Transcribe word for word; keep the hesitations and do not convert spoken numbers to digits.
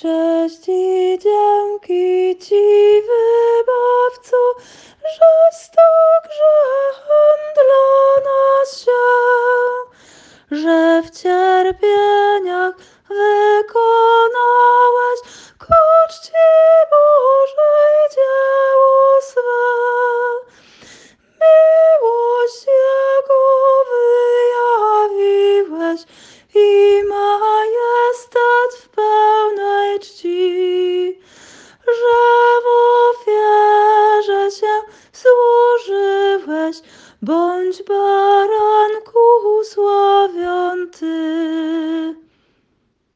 Cześć i dzięki Ci, Wybawco, że sto grzechem dla nas się, że w cierpieniach wykonałeś ku czci Bożej dzieło swe. Miłość Jego wyjawiłeś i majestat w pełnej czci, że w ofierze się złożyłeś, bądź